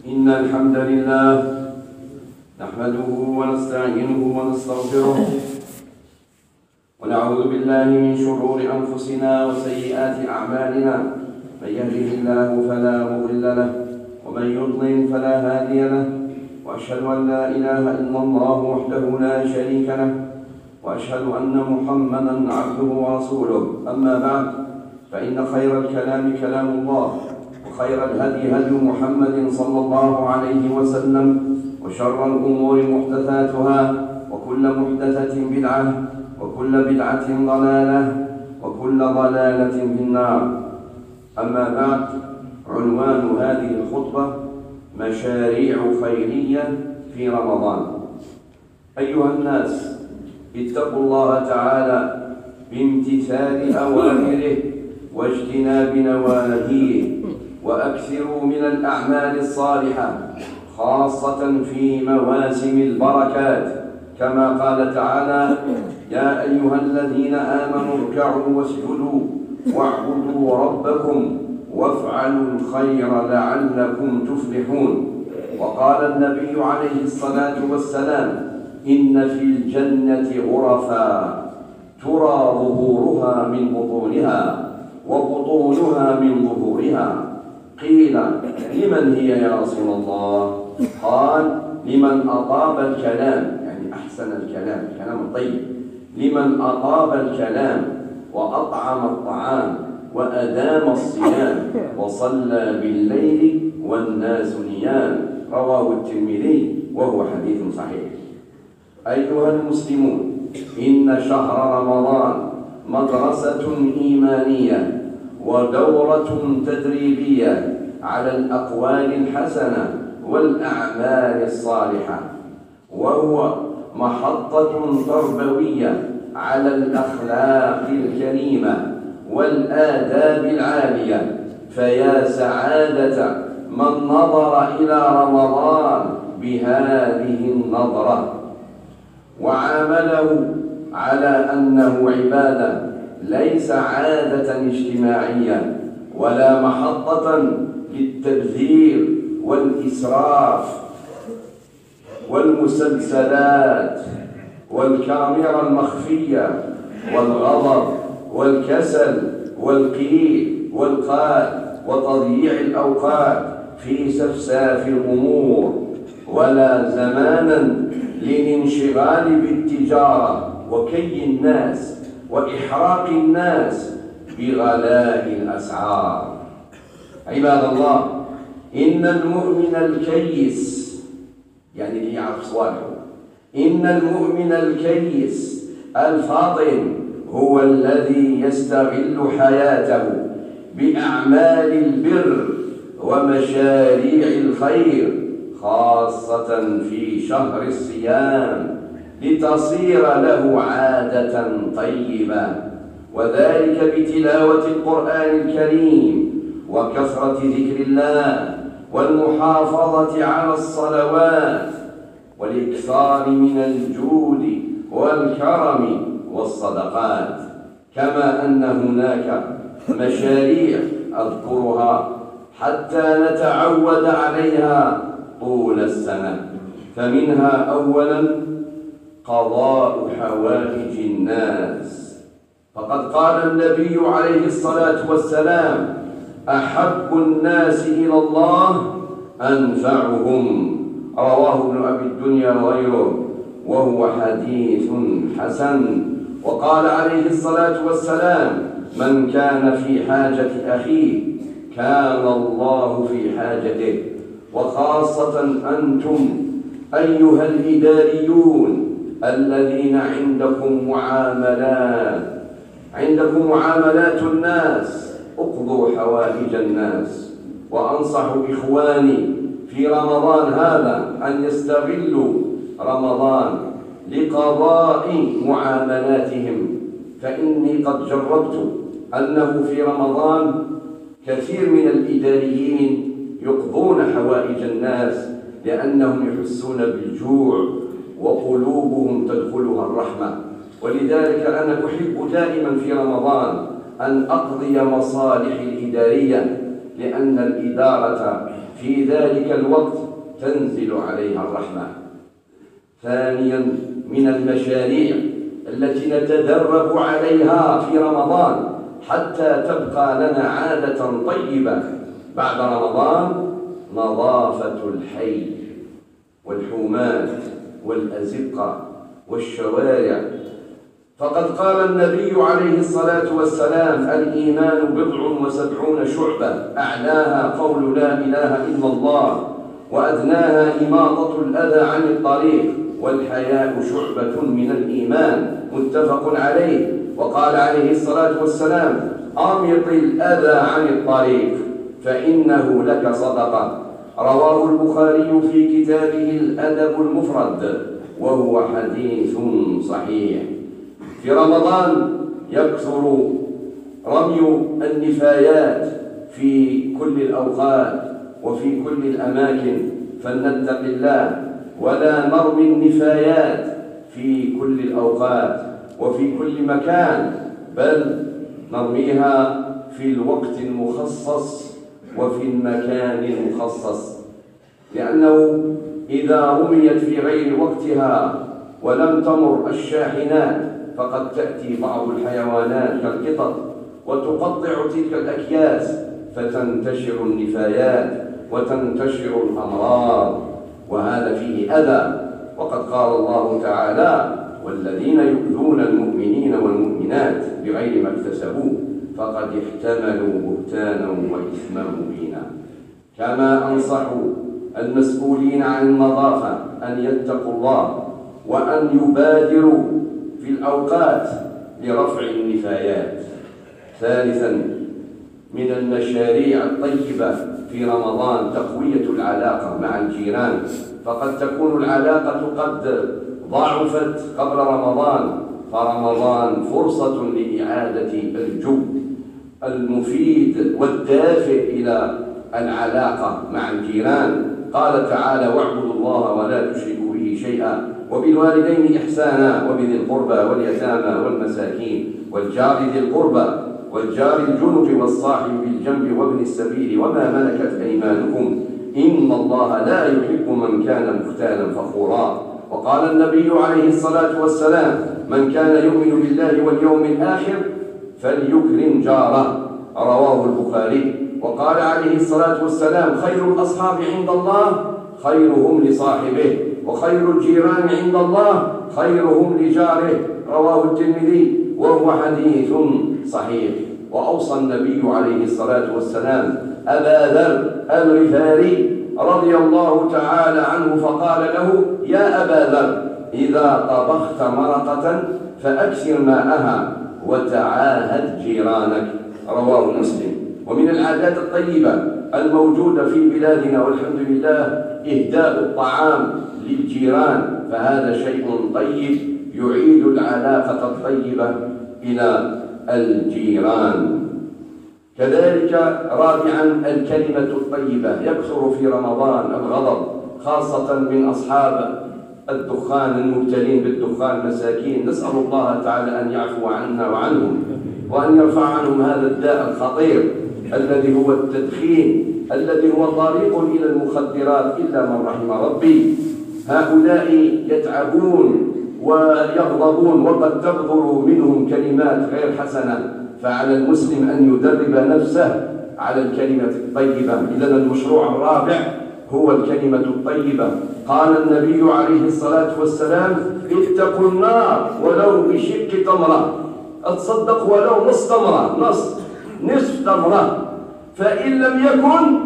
إن الحمد لله نحمده ونستعينه ونستغفره ونعوذ بالله من شرور أنفسنا وسيئات أعمالنا. من يهده الله فلا مضل له ومن يضلل فلا هادي له، وأشهد أن لا إله إلا الله وحده لا شريك له، وأشهد أن محمدا عبده ورسوله. أما بعد، فإن خير الكلام كلام الله، وخير الهدي هدي محمد صلى الله عليه وسلم، وشر الأمور محدثاتها، وكل محدثة بدعة، وكل بدعة ضلالة، وكل ضلالة في النار. أما بعد، عنوان هذه الخطبة: مشاريع خيرية في رمضان. أيها الناس، اتقوا الله تعالى بامتثال أوامره واجتناب نواهيه، وأكثروا من الأعمال الصالحة، خاصة في مواسم البركات، كما قال تعالى: يا أيها الذين آمنوا اركعوا واسجدوا واعبدوا ربكم وافعلوا الخير لعلكم تفلحون. وقال النبي عليه الصلاة والسلام: إن في الجنة غرفا ترى ظهورها من بطونها وبطونها من ظهورها. قيل: لمن هي يا رسول الله؟ قال: لمن أطاب الكلام، يعني أحسن الكلام، الكلام الطيب، لمن أطاب الكلام وأطعم الطعام وأدام الصيام وصلى بالليل والناس نيام. رواه الترمذي وهو حديث صحيح. أيها المسلمون، إن شهر رمضان مدرسة إيمانية ودورة تدريبية على الأقوال الحسنة والأعمال الصالحة، وهو محطة تربوية على الأخلاق الكريمة والآداب العالية. فيا سعادة من نظر إلى رمضان بهذه النظرة وعامله على أنه عبادة، ليس عادة اجتماعية ولا محطة للتبذير والإسراف والمسلسلات والكاميرا المخفية والغضب والكسل والقيل والقال وتضييع الأوقات في سفساف الأمور، ولا زمانا للانشغال بالتجارة وكي الناس وإحراق الناس بغلاء الأسعار. عباد الله، إن المؤمن الكيس، يعني اللي يعرف صلاحه، إن المؤمن الكيس الفاطن هو الذي يستغل حياته بأعمال البر ومشاريع الخير، خاصة في شهر الصيام، لتصير له عادة طيبة، وذلك بتلاوة القرآن الكريم وكثرة ذكر الله والمحافظة على الصلوات والإكثار من الجود والكرم والصدقات. كما أن هناك مشاريع أذكرها حتى نتعود عليها طول السنة. فمنها أولا قضاء حوائج الناس، فقد قال النبي عليه الصلاة والسلام: أحب الناس إلى الله أنفعهم. رواه ابن أبي الدنيا وغيره، وهو حديث حسن. وقال عليه الصلاة والسلام: من كان في حاجة أخيه كان الله في حاجته. وخاصة أنتم أيها الإداريون الذين عندكم معاملات الناس، اقضوا حوائج الناس. وأنصح إخواني في رمضان هذا أن يستغلوا رمضان لقضاء معاملاتهم، فإني قد جربت أنه في رمضان كثير من الإداريين يقضون حوائج الناس لأنهم يحسون بالجوع وقلوبهم تدخلها الرحمة. ولذلك أنا أحب دائما في رمضان أن أقضي مصالحي الإدارية، لأن الإدارة في ذلك الوقت تنزل عليها الرحمة. ثانيا من المشاريع التي نتدرب عليها في رمضان حتى تبقى لنا عادة طيبة بعد رمضان نظافة الحي والحومات والأزقة والشوارع. فقد قال النبي عليه الصلاة والسلام: الإيمان 70 شعبة، أعلاها قول لا إله إلا الله، وأدناها إماطة الأذى عن الطريق، والحياء شعبة من الإيمان. متفق عليه. وقال عليه الصلاة والسلام: أمط الأذى عن الطريق فإنه لك صدقة. رواه البخاري في كتابه الأدب المفرد، وهو حديث صحيح. في رمضان يكثر رمي النفايات في كل الأوقات وفي كل الأماكن، فلنتق الله ولا نرمي النفايات في كل الأوقات وفي كل مكان، بل نرميها في الوقت المخصص وفي المكان المخصص، لأنه إذا رميت في غير وقتها ولم تمر الشاحنات فقد تأتي بعض الحيوانات كالقطط وتقطع تلك الأكياس فتنتشر النفايات وتنتشر الأمراض، وهذا فيه أذى. وقد قال الله تعالى: والذين يؤذون المؤمنين والمؤمنات بغير ما اكتسبوا فقد احتملوا بهتانا وإثما مبينا. كما أنصح المسؤولين عن النظافة أن يتقوا الله وأن يبادروا في الأوقات لرفع النفايات. ثالثا من المشاريع الطيبة في رمضان تقوية العلاقة مع الجيران، فقد تكون العلاقة قد ضعفت قبل رمضان، فرمضان فرصة لإعادة الجو المفيد والدافئ إلى العلاقة مع الجيران. قال تعالى: واعبدوا الله ولا تشركوا به شيئا وبالوالدين إحسانا وبذي القربى واليتامى والمساكين والجار ذي القربى والجار الجنب والصاحب بالجنب وابن السبيل وما ملكت أيمانكم إن الله لا يحب من كان مختالا فخورا. وقال النبي عليه الصلاة والسلام: من كان يؤمن بالله واليوم الآخر فليكرم جاره. رواه البخاري. وقال عليه الصلاة والسلام: خير الأصحاب عند الله خيرهم لصاحبه، وخير الجيران عند الله خيرهم لجاره. رواه الترمذي وهو حديث صحيح. وأوصى النبي عليه الصلاة والسلام أبا ذر الغفاري رضي الله تعالى عنه فقال له: يا أبا ذر، إذا طبخت مرقة فأكثر ماءها وتعاهد جيرانك. رواه مسلم. ومن العادات الطيبة الموجودة في بلادنا والحمد لله إهداء الطعام للجيران، فهذا شيء طيب يعيد العلاقة الطيبة إلى الجيران. كذلك رابعا الكلمة الطيبة. يكثر في رمضان الغضب خاصة من أصحاب الدخان المبتلين بالدخان المساكين. نسأل الله تعالى أن يعفو عنا وعنهم وأن يرفع عنهم هذا الداء الخطير الذي هو التدخين، الذي هو طريق إلى المخدرات إلا من رحم ربي. هؤلاء يتعبون ويغضبون وقد تبذر منهم كلمات غير حسنة، فعلى المسلم أن يدرب نفسه على الكلمة الطيبة. إذن المشروع الرابع هو الكلمة الطيبة. قال النبي عليه الصلاة والسلام: اتقوا النار ولو بشق تمرة. اتصدق ولو نصف تمرة، نصف تمرة، فإن لم يكن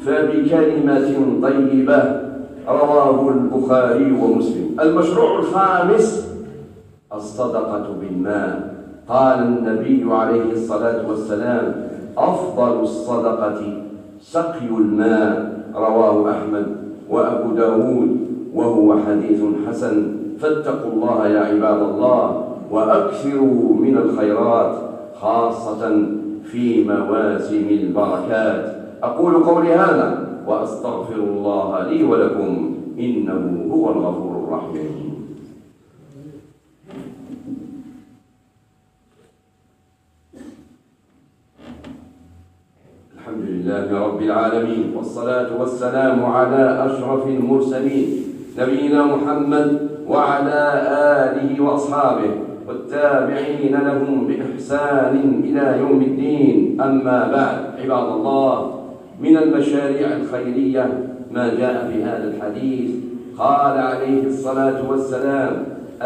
فبكلمة طيبة. رواه البخاري ومسلم. المشروع الخامس الصدقة بالماء. قال النبي عليه الصلاة والسلام: أفضل الصدقة سقي الماء. رواه أحمد وأبو داود وهو حديث حسن. فاتقوا الله يا عباد الله وأكثروا من الخيرات خاصة في مواسم البركات. أقول قولي هذا وأستغفر الله لي ولكم إنه هو الغفور الرحيم. الحمد لله رب رب العالمين، والصلاة والسلام على أشرف المرسلين نبينا محمد وعلى آله وأصحابه والتابعين لهم بإحسان إلى يوم الدين. أما بعد، عباد الله، من المشاريع الخيرية ما جاء في هذا الحديث. قال عليه الصلاة والسلام: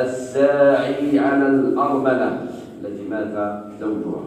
الساعي على الأرملة التي مات زوجها،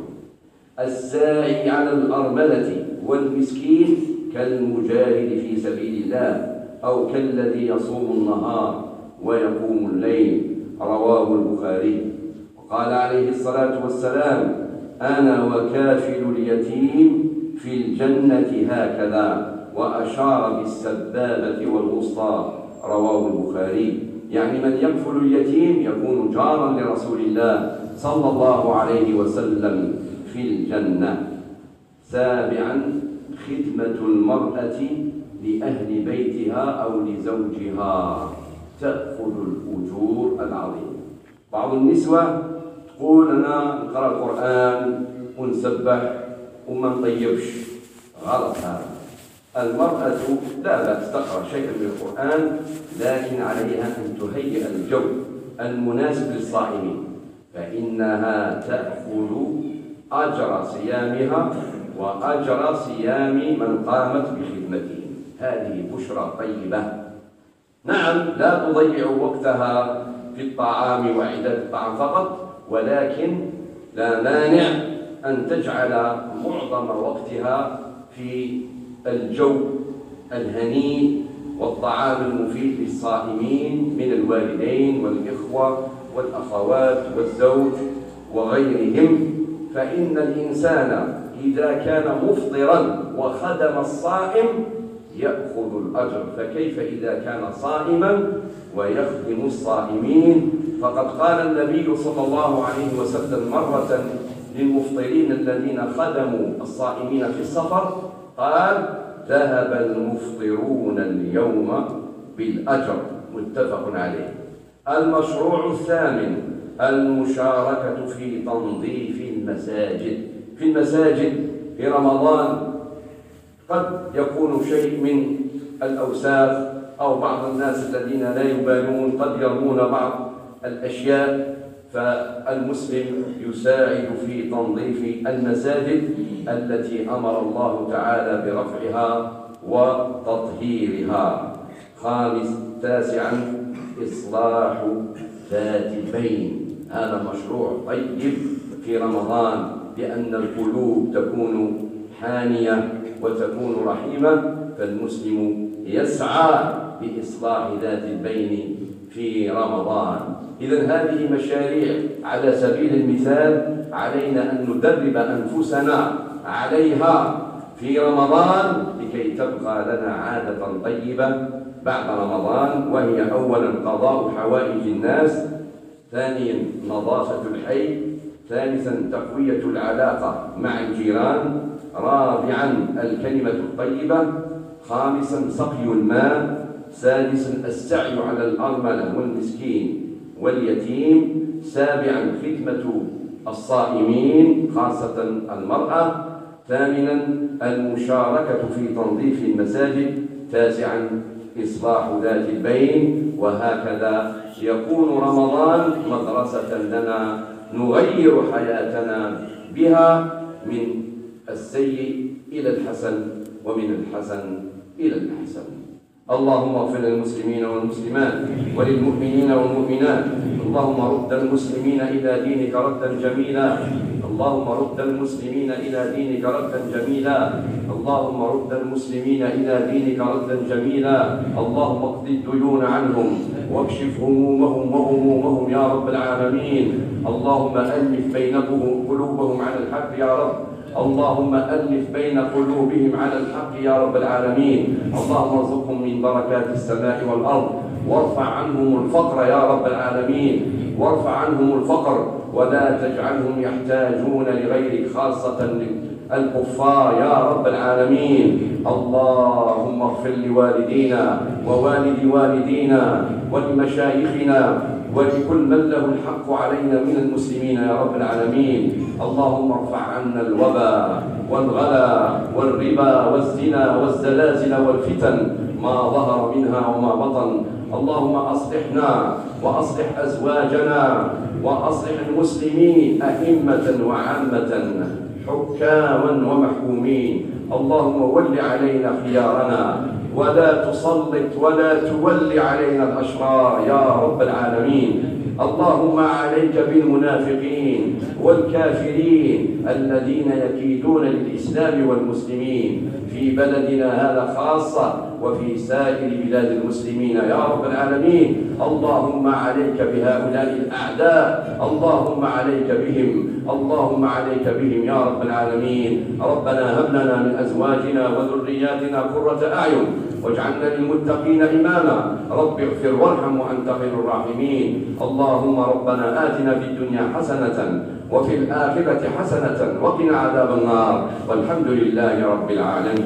الساعي على الأرملة والمسكين كالمجاهد في سبيل الله أو كالذي يصوم النهار ويقوم الليل. رواه البخاري. وقال عليه الصلاة والسلام: أنا وكافل اليتيم في الجنة هكذا، وأشار بالسبابة والوسطى. رواه البخاري. يعني من يكفل اليتيم يكون جارا لرسول الله صلى الله عليه وسلم في الجنة. سابعا، خدمة المرأة لأهل بيتها أو لزوجها تأخذ الأجور العظيمة. بعض النسوة تقول: أنا نقرأ القرآن ونسبح وما نطيبش. غلط هذا. المرأة لا بأس تقرأ شيئا من القرآن، لكن عليها أن تهيئ الجو المناسب للصائمين، فإنها تأخذ أجر صيامها وأجر صيام من قامت بخدمتهم. هذه بشرى طيبة. نعم، لا تضيع وقتها في الطعام وإعداد الطعام فقط، ولكن لا مانع أن تجعل معظم وقتها في الجو الهنيء والطعام المفيد للصائمين من الوالدين والإخوة والأخوات والزوج وغيرهم. فإن الإنسان إذا كان مفطرا وخدم الصائم يأخذ الأجر، فكيف إذا كان صائما ويخدم الصائمين؟ فقد قال النبي صلى الله عليه وسلم مرة للمفطرين الذين خدموا الصائمين في السفر، قال: ذهب المفطرون اليوم بالأجر. متفق عليه. المشروع الثامن، المشاركة في تنظيف المساجد. في المساجد في رمضان قد يكون شيء من الأوساخ، أو بعض الناس الذين لا يبالون قد يرمون بعض الأشياء، فالمسلم يساعد في تنظيف المساجد التي أمر الله تعالى برفعها وتطهيرها. تاسعا، إصلاح ذات البين. هذا مشروع طيب في رمضان، لأن القلوب تكون حانية وتكون رحيمة، فالمسلم يسعى بإصلاح ذات البين في رمضان. إذن هذه مشاريع على سبيل المثال علينا أن ندرب أنفسنا عليها في رمضان لكي تبقى لنا عادة طيبة بعد رمضان، وهي أولا قضاء حوائج الناس، ثانيا نظافة الحي، ثالثا تقوية العلاقة مع الجيران، رابعا الكلمة الطيبة، خامسا سقي الماء، سادسا السعي على الأرملة والمسكين واليتيم، سابعا خدمة الصائمين خاصة المرأة، ثامنا المشاركة في تنظيف المساجد، تاسعا إصلاح ذات البين. وهكذا يكون رمضان مدرسة لنا نغير حياتنا بها من السيء إلى الحسن ومن الحسن إلى الأحسن. اللهم اغفر للمسلمين والمسلمات وللمؤمنين والمؤمنات. اللهم رد المسلمين إلى دينك ردا جميلا. اللهم رد المسلمين إلى دينك ردا جميلا. اللهم رد المسلمين إلى دينك ردا جميلا. اللهم اقض الديون عنهم واكشف همومهم وغمومهم يا رب العالمين. اللهم ألف بين قلوبهم على الحق يا رب. اللهم ألف بين قلوبهم على الحق يا رب العالمين. اللهم ارزقهم من بركات السماء والأرض، وارفع عنهم الفقر يا رب العالمين، وارفع عنهم الفقر، ولا تجعلهم يحتاجون لغيرك، خاصة الكفار يا رب العالمين. اللهم اغفر لوالدينا ووالد والدينا ولمشايخنا ولكل من له الحق علينا من المسلمين يا رب العالمين. اللهم ارفع عنا الوباء والغلا والربا والزنا والزلازل والفتن ما ظهر منها وما بطن. اللهم أصلحنا وأصلح أزواجنا وأصلح المسلمين أئمة وعامة، حكاما ومحكومين. اللهم ول علينا خيارنا ولا تسلط ولا تول علينا الأشرار يا رب العالمين. اللهم عليك بالمنافقين والكافرين الذين يكيدون للإسلام والمسلمين في بلدنا هذا خاصة وفي سائر بلاد المسلمين يا رب العالمين. اللهم عليك بهؤلاء الأعداء، اللهم عليك بهم، اللهم عليك بهم يا رب العالمين. ربنا هب لنا من أزواجنا وذرياتنا قرة أعين واجعلنا للمتقين إماما. رب اغفر وارحم وأنت خير الراحمين. اللهم ربنا آتنا في الدنيا حسنة وفي الآخرة حسنة وقنا عذاب النار، والحمد لله رب العالمين.